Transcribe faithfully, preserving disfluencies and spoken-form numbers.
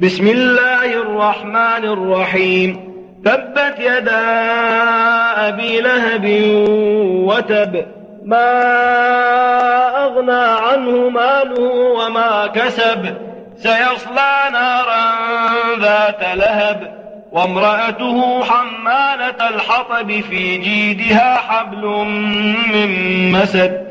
بسم الله الرحمن الرحيم. تبت يدا أبي لهب وتب، ما أغنى عنه ماله وما كسب، سيصلى نارا ذات لهب، وامرأته حمالة الحطب في جيدها حبل من مسد.